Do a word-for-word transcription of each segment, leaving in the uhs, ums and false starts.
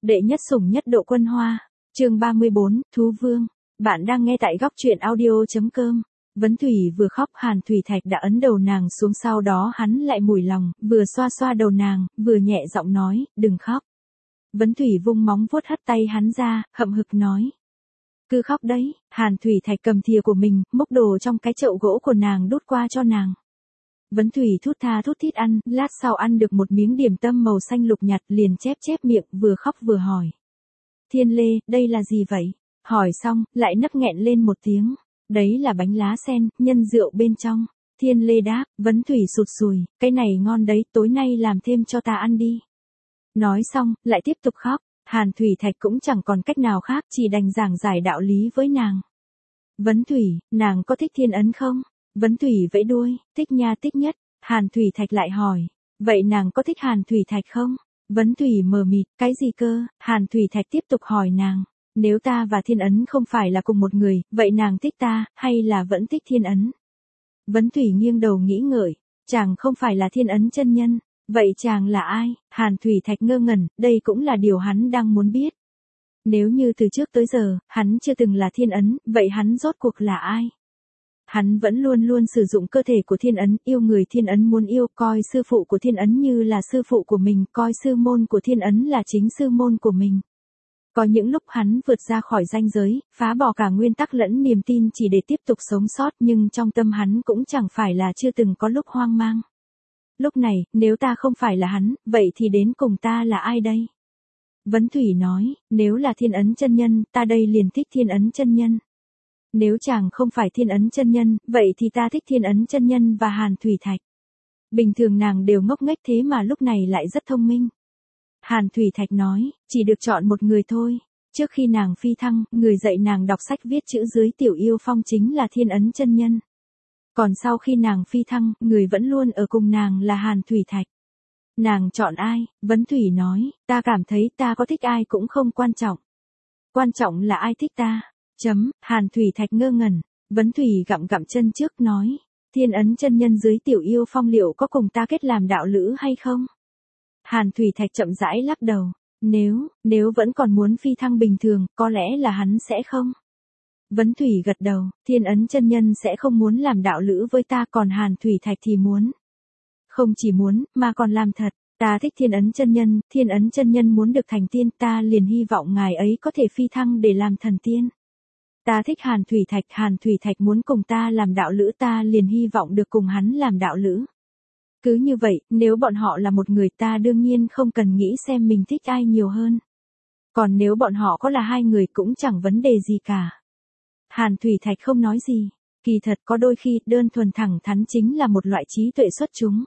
Đệ nhất sủng nhất độ quân hoa. Chương ba mươi bốn, Thú Vương. Bạn đang nghe tại góc truyện audio chấm com. Vấn Thủy vừa khóc, Hàn Thủy Thạch đã ấn đầu nàng xuống, sau đó hắn lại mùi lòng, vừa xoa xoa đầu nàng, vừa nhẹ giọng nói, đừng khóc. Vấn Thủy vung móng vuốt hất tay hắn ra, hậm hực nói. Cứ khóc đấy. Hàn Thủy Thạch cầm thìa của mình, múc đồ trong cái chậu gỗ của nàng đút qua cho nàng. Vấn Thủy thút tha thút thít ăn, lát sau ăn được một miếng điểm tâm màu xanh lục nhạt, liền chép chép miệng, vừa khóc vừa hỏi. Thiên Lê, đây là gì vậy? Hỏi xong, lại nấc nghẹn lên một tiếng. Đấy là bánh lá sen, nhân rượu bên trong. Thiên Lê đáp. Vấn Thủy sụt sùi, cái này ngon đấy, tối nay làm thêm cho ta ăn đi. Nói xong, lại tiếp tục khóc. Hàn Thủy Thạch cũng chẳng còn cách nào khác, chỉ đành giảng giải đạo lý với nàng. Vấn Thủy, nàng có thích Thiên Ấn không? Vấn Thủy vẫy đuôi, thích nha, thích nhất. Hàn Thủy Thạch lại hỏi, vậy nàng có thích Hàn Thủy Thạch không? Vấn Thủy mờ mịt, cái gì cơ? Hàn Thủy Thạch tiếp tục hỏi nàng, nếu ta và Thiên Ấn không phải là cùng một người, vậy nàng thích ta, hay là vẫn thích Thiên Ấn? Vấn Thủy nghiêng đầu nghĩ ngợi, chàng không phải là Thiên Ấn chân nhân, vậy chàng là ai? Hàn Thủy Thạch ngơ ngẩn, đây cũng là điều hắn đang muốn biết. Nếu như từ trước tới giờ, hắn chưa từng là Thiên Ấn, vậy hắn rốt cuộc là ai? Hắn vẫn luôn luôn sử dụng cơ thể của Thiên Ấn, yêu người Thiên Ấn muốn yêu, coi sư phụ của Thiên Ấn như là sư phụ của mình, coi sư môn của Thiên Ấn là chính sư môn của mình. Có những lúc hắn vượt ra khỏi ranh giới, phá bỏ cả nguyên tắc lẫn niềm tin chỉ để tiếp tục sống sót, nhưng trong tâm hắn cũng chẳng phải là chưa từng có lúc hoang mang. Lúc này, nếu ta không phải là hắn, vậy thì đến cùng ta là ai đây? Vấn Thủy nói, nếu là Thiên Ấn chân nhân, ta đây liền thích Thiên Ấn chân nhân. Nếu chàng không phải Thiên Ấn chân nhân, vậy thì ta thích Thiên Ấn chân nhân và Hàn Thủy Thạch. Bình thường nàng đều ngốc nghếch, thế mà lúc này lại rất thông minh. Hàn Thủy Thạch nói, chỉ được chọn một người thôi. Trước khi nàng phi thăng, người dạy nàng đọc sách viết chữ dưới Tiểu Yêu Phong chính là Thiên Ấn chân nhân. Còn sau khi nàng phi thăng, người vẫn luôn ở cùng nàng là Hàn Thủy Thạch. Nàng chọn ai? Vấn Thủy nói, ta cảm thấy ta có thích ai cũng không quan trọng. Quan trọng là ai thích ta. Chấm. Hàn Thủy Thạch ngơ ngẩn. Vấn Thủy gặm gặm chân trước nói, Thiên Ấn chân nhân dưới Tiểu Yêu Phong liệu có cùng ta kết làm đạo lữ hay không? Hàn Thủy Thạch chậm rãi lắc đầu. Nếu, nếu vẫn còn muốn phi thăng bình thường, có lẽ là hắn sẽ không. Vấn Thủy gật đầu, Thiên Ấn chân nhân sẽ không muốn làm đạo lữ với ta, còn Hàn Thủy Thạch thì muốn. Không chỉ muốn, mà còn làm thật. Ta thích Thiên Ấn chân nhân, Thiên Ấn chân nhân muốn được thành tiên, ta liền hy vọng ngài ấy có thể phi thăng để làm thần tiên. Ta thích Hàn Thủy Thạch, Hàn Thủy Thạch muốn cùng ta làm đạo lữ, ta liền hy vọng được cùng hắn làm đạo lữ. Cứ như vậy, nếu bọn họ là một người, ta đương nhiên không cần nghĩ xem mình thích ai nhiều hơn. Còn nếu bọn họ có là hai người cũng chẳng vấn đề gì cả. Hàn Thủy Thạch không nói gì. Kỳ thật có đôi khi, đơn thuần thẳng thắn chính là một loại trí tuệ xuất chúng.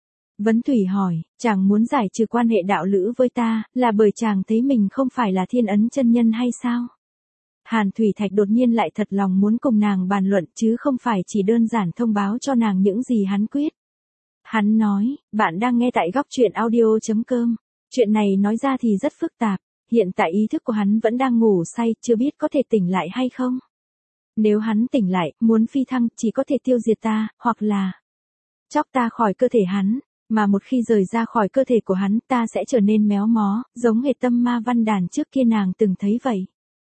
Vấn Thủy hỏi, chàng muốn giải trừ quan hệ đạo lữ với ta, là bởi chàng thấy mình không phải là Thiên Ấn chân nhân hay sao? Hàn Thủy Thạch đột nhiên lại thật lòng muốn cùng nàng bàn luận, chứ không phải chỉ đơn giản thông báo cho nàng những gì hắn quyết. Hắn nói, bạn đang nghe tại góc truyện audio chấm com. Chuyện này nói ra thì rất phức tạp. Hiện tại ý thức của hắn vẫn đang ngủ say, chưa biết có thể tỉnh lại hay không. Nếu hắn tỉnh lại, muốn phi thăng, chỉ có thể tiêu diệt ta, hoặc là chóc ta khỏi cơ thể hắn. Mà một khi rời ra khỏi cơ thể của hắn, ta sẽ trở nên méo mó, giống hệt Tâm Ma Văn Đàn trước kia nàng từng thấy vậy.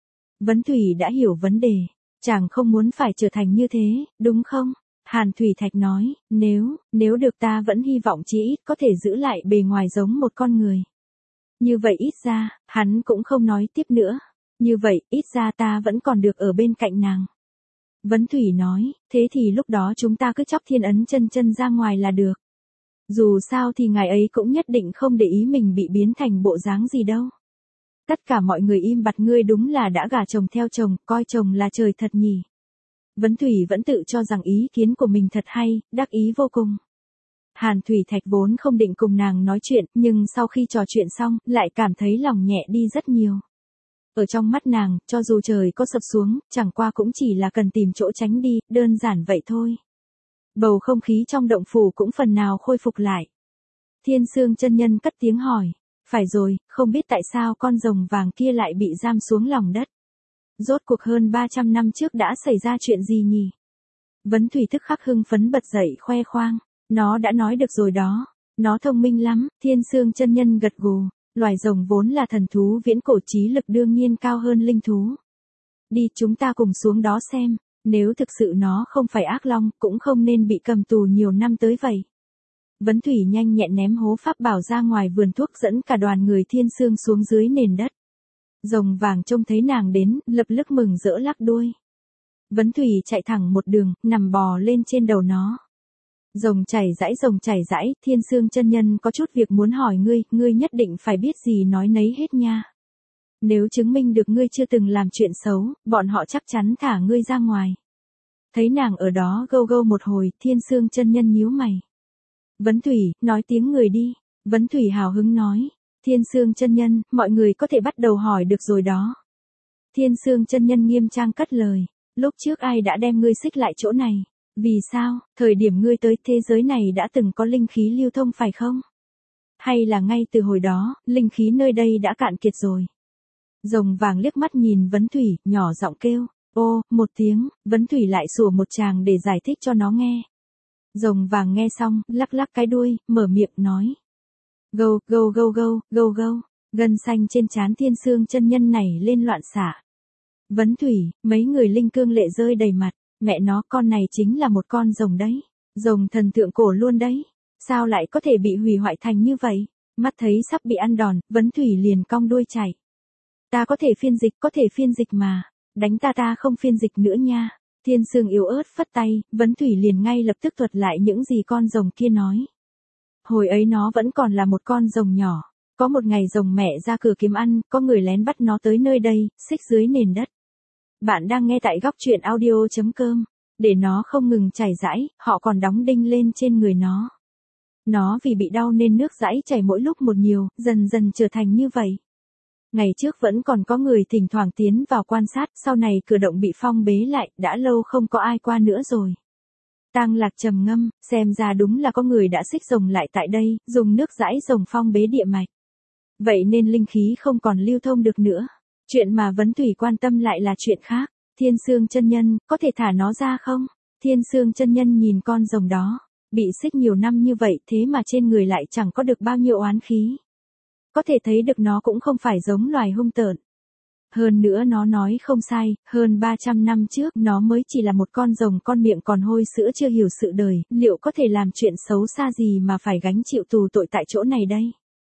Vấn Thủy đã hiểu vấn đề. Chàng không muốn phải trở thành như thế, đúng không? Hàn Thủy Thạch nói, nếu, nếu được ta vẫn hy vọng chí ít có thể giữ lại bề ngoài giống một con người. Như vậy ít ra, hắn cũng không nói tiếp nữa. Như vậy, ít ra ta vẫn còn được ở bên cạnh nàng. Vấn Thủy nói, thế thì lúc đó chúng ta cứ chóc Thiên Ấn chân chân ra ngoài là được. Dù sao thì ngài ấy cũng nhất định không để ý mình bị biến thành bộ dáng gì đâu. Tất cả mọi người im bặt, ngươi đúng là đã gả chồng theo chồng, coi chồng là trời thật nhỉ. Vấn Thủy vẫn tự cho rằng ý kiến của mình thật hay, đắc ý vô cùng. Hàn Thủy Thạch vốn không định cùng nàng nói chuyện, nhưng sau khi trò chuyện xong, lại cảm thấy lòng nhẹ đi rất nhiều. Ở trong mắt nàng, cho dù trời có sập xuống, chẳng qua cũng chỉ là cần tìm chỗ tránh đi, đơn giản vậy thôi. Bầu không khí trong động phủ cũng phần nào khôi phục lại. Thiên Sương chân nhân cất tiếng hỏi, phải rồi, không biết tại sao con rồng vàng kia lại bị giam xuống lòng đất. Rốt cuộc hơn ba trăm năm trước đã xảy ra chuyện gì nhỉ? Vấn Thủy tức khắc hưng phấn bật dậy khoe khoang. Nó đã nói được rồi đó. Nó thông minh lắm. Thiên Sương chân nhân gật gù. Loài rồng vốn là thần thú viễn cổ, trí lực đương nhiên cao hơn linh thú. Đi, chúng ta cùng xuống đó xem, nếu thực sự nó không phải ác long, cũng không nên bị cầm tù nhiều năm tới vậy. Vấn Thủy nhanh nhẹn ném hố pháp bảo ra ngoài vườn thuốc, dẫn cả đoàn người Thiên Sương xuống dưới nền đất. Rồng vàng trông thấy nàng đến, lập tức mừng rỡ lắc đuôi. Vấn Thủy chạy thẳng một đường, nằm bò lên trên đầu nó. Rồng chảy rãi, rồng chảy rãi, Thiên Sương chân nhân có chút việc muốn hỏi ngươi, ngươi nhất định phải biết gì nói nấy hết nha. Nếu chứng minh được ngươi chưa từng làm chuyện xấu, bọn họ chắc chắn thả ngươi ra ngoài. Thấy nàng ở đó gâu gâu một hồi, Thiên Sương chân nhân nhíu mày. Vấn Thủy, nói tiếng người đi. Vấn Thủy hào hứng nói. Thiên Sương chân nhân, mọi người có thể bắt đầu hỏi được rồi đó. Thiên Sương chân nhân nghiêm trang cất lời. Lúc trước ai đã đem ngươi xích lại chỗ này? Vì sao, thời điểm ngươi tới thế giới này đã từng có linh khí lưu thông phải không? Hay là ngay từ hồi đó, linh khí nơi đây đã cạn kiệt rồi? Rồng vàng liếc mắt nhìn Vấn Thủy, nhỏ giọng kêu. Ô, một tiếng, Vấn Thủy lại sủa một tràng để giải thích cho nó nghe. Rồng vàng nghe xong, lắc lắc cái đuôi, mở miệng nói. Gâu, gâu gâu gâu, gâu gâu, gân xanh trên trán Thiên Sương chân nhân này lên loạn xạ. Vấn Thủy, mấy người linh cương lệ rơi đầy mặt, mẹ nó, con này chính là một con rồng đấy, rồng thần tượng cổ luôn đấy, sao lại có thể bị hủy hoại thành như vậy? Mắt thấy sắp bị ăn đòn, Vấn Thủy liền cong đuôi chạy. Ta có thể phiên dịch, có thể phiên dịch mà, đánh ta ta không phiên dịch nữa nha. Thiên Sương yếu ớt phất tay, Vấn Thủy liền ngay lập tức thuật lại những gì con rồng kia nói. Hồi ấy nó vẫn còn là một con rồng nhỏ, có một ngày rồng mẹ ra cửa kiếm ăn, có người lén bắt nó tới nơi đây, xích dưới nền đất. Bạn đang nghe tại góc truyện audio chấm com, để nó không ngừng chảy rãi, họ còn đóng đinh lên trên người nó. Nó vì bị đau nên nước dãi chảy mỗi lúc một nhiều, dần dần trở thành như vậy. Ngày trước vẫn còn có người thỉnh thoảng tiến vào quan sát, sau này cửa động bị phong bế lại, đã lâu không có ai qua nữa rồi. Tang Lạc trầm ngâm, xem ra đúng là có người đã xích rồng lại tại đây, dùng nước dãi rồng phong bế địa mạch. Vậy nên linh khí không còn lưu thông được nữa. Chuyện mà Vấn Thủy quan tâm lại là chuyện khác. Thiên Sương chân nhân, có thể thả nó ra không? Thiên Sương chân nhân nhìn con rồng đó, bị xích nhiều năm như vậy thế mà trên người lại chẳng có được bao nhiêu oán khí. Có thể thấy được nó cũng không phải giống loài hung tợn. Hơn nữa nó nói không sai, hơn ba trăm năm trước nó mới chỉ là một con rồng con miệng còn hôi sữa chưa hiểu sự đời, liệu có thể làm chuyện xấu xa gì mà phải gánh chịu tù tội tại chỗ này đây?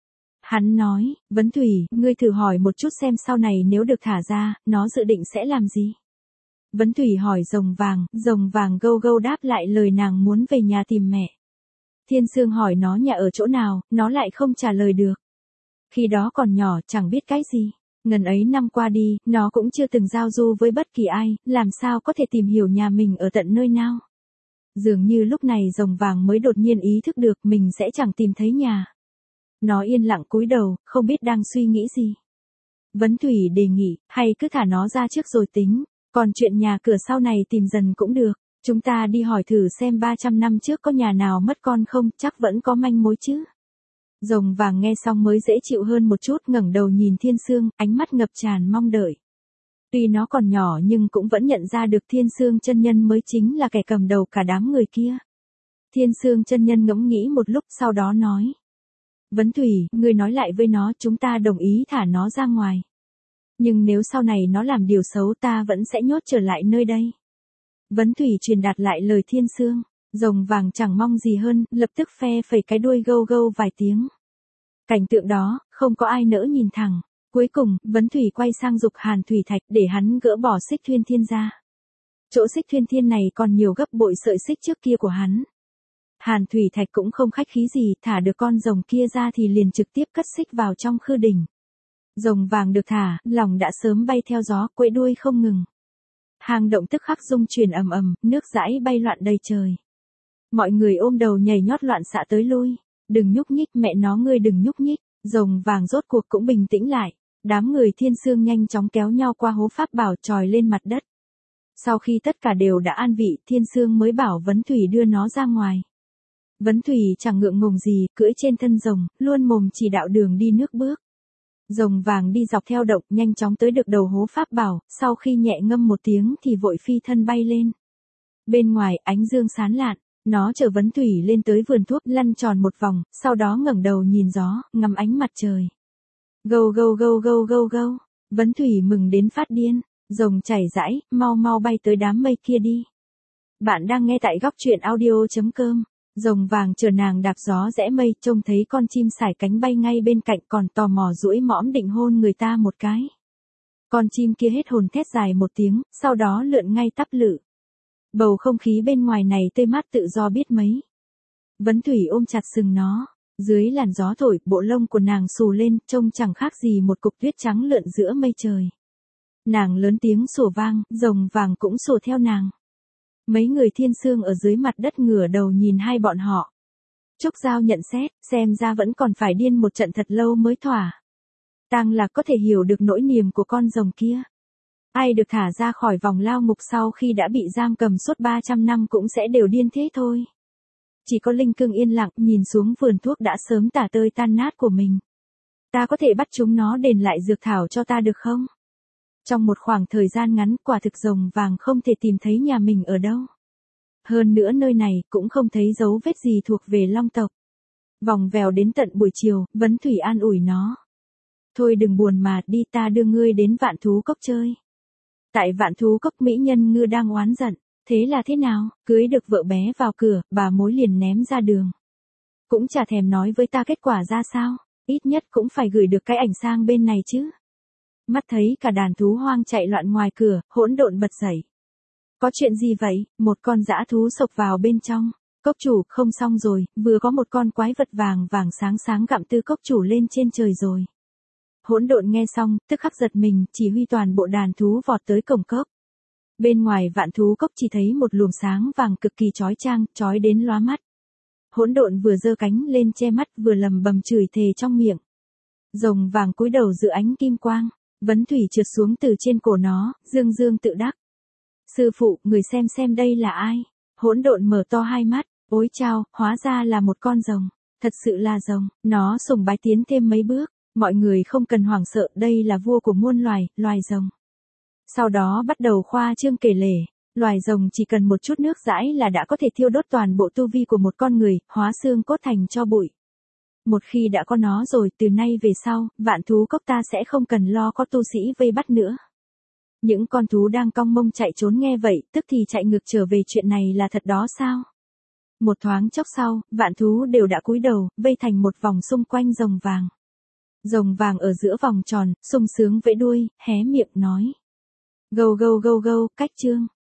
Hắn nói, Vấn Thủy, ngươi thử hỏi một chút xem sau này nếu được thả ra, nó dự định sẽ làm gì? Vấn Thủy hỏi rồng vàng, rồng vàng gâu gâu đáp lại lời nàng muốn về nhà tìm mẹ. Thiên Sương hỏi nó nhà ở chỗ nào, nó lại không trả lời được. Khi đó còn nhỏ chẳng biết cái gì. Ngần ấy năm qua đi, nó cũng chưa từng giao du với bất kỳ ai, làm sao có thể tìm hiểu nhà mình ở tận nơi nào. Dường như lúc này rồng vàng mới đột nhiên ý thức được mình sẽ chẳng tìm thấy nhà. Nó yên lặng cúi đầu, không biết đang suy nghĩ gì. Vấn Thủy đề nghị, hay cứ thả nó ra trước rồi tính, còn chuyện nhà cửa sau này tìm dần cũng được. Chúng ta đi hỏi thử xem ba trăm năm trước có nhà nào mất con không, chắc vẫn có manh mối chứ. Rồng vàng nghe xong mới dễ chịu hơn một chút, ngẩng đầu nhìn Thiên Sương, ánh mắt ngập tràn mong đợi. Tuy nó còn nhỏ nhưng cũng vẫn nhận ra được Thiên Sương chân nhân mới chính là kẻ cầm đầu cả đám người kia. Thiên Sương chân nhân ngẫm nghĩ một lúc sau đó nói. Vấn Thủy, ngươi nói lại với nó, chúng ta đồng ý thả nó ra ngoài. Nhưng nếu sau này nó làm điều xấu ta vẫn sẽ nhốt trở lại nơi đây. Vấn Thủy truyền đạt lại lời Thiên Sương. Rồng vàng chẳng mong gì hơn, lập tức phe phẩy cái đuôi gâu gâu vài tiếng. Cảnh tượng đó, không có ai nỡ nhìn thẳng. Cuối cùng, Vấn Thủy quay sang giục Hàn Thủy Thạch để hắn gỡ bỏ xích thuyên thiên ra. Chỗ xích thuyên thiên này còn nhiều gấp bội sợi xích trước kia của hắn. Hàn Thủy Thạch cũng không khách khí gì, thả được con rồng kia ra thì liền trực tiếp cất xích vào trong khư đỉnh. Rồng vàng được thả, lòng đã sớm bay theo gió, quẫy đuôi không ngừng. Hang động tức khắc rung chuyển ầm ầm, nước dãi bay loạn đầy trời. Mọi người ôm đầu nhảy nhót loạn xạ tới lui. Đừng nhúc nhích, mẹ nó ngươi đừng nhúc nhích. Rồng vàng rốt cuộc cũng bình tĩnh lại. Đám người Thiên Sương nhanh chóng kéo nhau qua hố pháp bảo tròi lên mặt đất. Sau khi tất cả đều đã an vị, Thiên Sương mới bảo Vấn Thủy đưa nó ra ngoài. Vấn Thủy chẳng ngượng ngùng gì, cưỡi trên thân rồng, luôn mồm chỉ đạo đường đi nước bước. Rồng vàng đi dọc theo động, nhanh chóng tới được đầu hố pháp bảo, sau khi nhẹ ngâm một tiếng thì vội phi thân bay lên. Bên ngoài, ánh dương sáng lạn, nó chở Vấn Thủy lên tới vườn thuốc, lăn tròn một vòng, sau đó ngẩng đầu nhìn gió, ngắm ánh mặt trời. Gâu gâu gâu gâu gâu gâu. Vấn Thủy mừng đến phát điên. Rồng chảy rãi, mau mau bay tới đám mây kia đi. Bạn đang nghe tại góc truyện audio.com. Rồng vàng chờ nàng đạp gió rẽ mây, trông thấy con chim sải cánh bay ngay bên cạnh, còn tò mò duỗi mõm định hôn người ta một cái. Con chim kia hết hồn thét dài một tiếng, sau đó lượn ngay tắp lự. Bầu không khí bên ngoài này tươi mát tự do biết mấy. Vấn Thủy ôm chặt sừng nó. Dưới làn gió thổi, bộ lông của nàng xù lên, trông chẳng khác gì một cục tuyết trắng lượn giữa mây trời. Nàng lớn tiếng sủa vang, rồng vàng cũng sủa theo nàng. Mấy người thiên sương ở dưới mặt đất ngửa đầu nhìn hai bọn họ. Trúc Giao nhận xét, xem ra vẫn còn phải điên một trận thật lâu mới thỏa. Tang Lạc có thể hiểu được nỗi niềm của con rồng kia. Ai được thả ra khỏi vòng lao ngục sau khi đã bị giam cầm suốt ba trăm năm cũng sẽ đều điên thế thôi. Chỉ có Linh Cương yên lặng nhìn xuống vườn thuốc đã sớm tả tơi tan nát của mình. Ta có thể bắt chúng nó đền lại dược thảo cho ta được không? Trong một khoảng thời gian ngắn, quả thực rồng vàng không thể tìm thấy nhà mình ở đâu. Hơn nữa nơi này cũng không thấy dấu vết gì thuộc về long tộc. Vòng vèo đến tận buổi chiều, Vấn Thủy an ủi nó. Thôi đừng buồn mà, đi, ta đưa ngươi đến Vạn Thú Cốc chơi. Tại Vạn Thú Cốc mỹ nhân ngư đang oán giận. Thế là thế nào, cưới được vợ bé vào cửa, bà mối liền ném ra đường. Cũng chả thèm nói với ta kết quả ra sao, ít nhất cũng phải gửi được cái ảnh sang bên này chứ. Mắt thấy cả đàn thú hoang chạy loạn ngoài cửa, hỗn độn bật dậy. Có chuyện gì vậy? Một con dã thú xộc vào bên trong. Cốc chủ, không xong rồi, vừa có một con quái vật vàng vàng sáng sáng gặm tư cốc chủ lên trên trời rồi. Hỗn độn nghe xong, tức khắc giật mình, chỉ huy toàn bộ đàn thú vọt tới cổng cốc. Bên ngoài Vạn Thú Cốc chỉ thấy một luồng sáng vàng cực kỳ chói chang, chói đến lóa mắt. Hỗn độn vừa giơ cánh lên che mắt vừa lầm bầm chửi thề trong miệng. Rồng vàng cúi đầu giữa ánh kim quang, Vấn Thủy trượt xuống từ trên cổ nó, dương dương tự đắc. Sư phụ, người xem xem đây là ai? Hỗn độn mở to hai mắt, ôi chao, hóa ra là một con rồng. Thật sự là rồng, nó sùng bái tiến thêm mấy bước. Mọi người không cần hoảng sợ, đây là vua của muôn loài, loài rồng. Sau đó bắt đầu khoa trương kể lể, loài rồng chỉ cần một chút nước dãi là đã có thể thiêu đốt toàn bộ tu vi của một con người, hóa xương cốt thành tro bụi. Một khi đã có nó rồi, từ nay về sau, Vạn Thú Cốc ta sẽ không cần lo có tu sĩ vây bắt nữa. Những con thú đang cong mông chạy trốn nghe vậy, tức thì chạy ngược trở về, chuyện này là thật đó sao? Một thoáng chốc sau, vạn thú đều đã cúi đầu, vây thành một vòng xung quanh rồng vàng. Rồng vàng ở giữa vòng tròn, sung sướng vẫy đuôi, hé miệng nói. Gâu gâu gâu gâu, cách chương.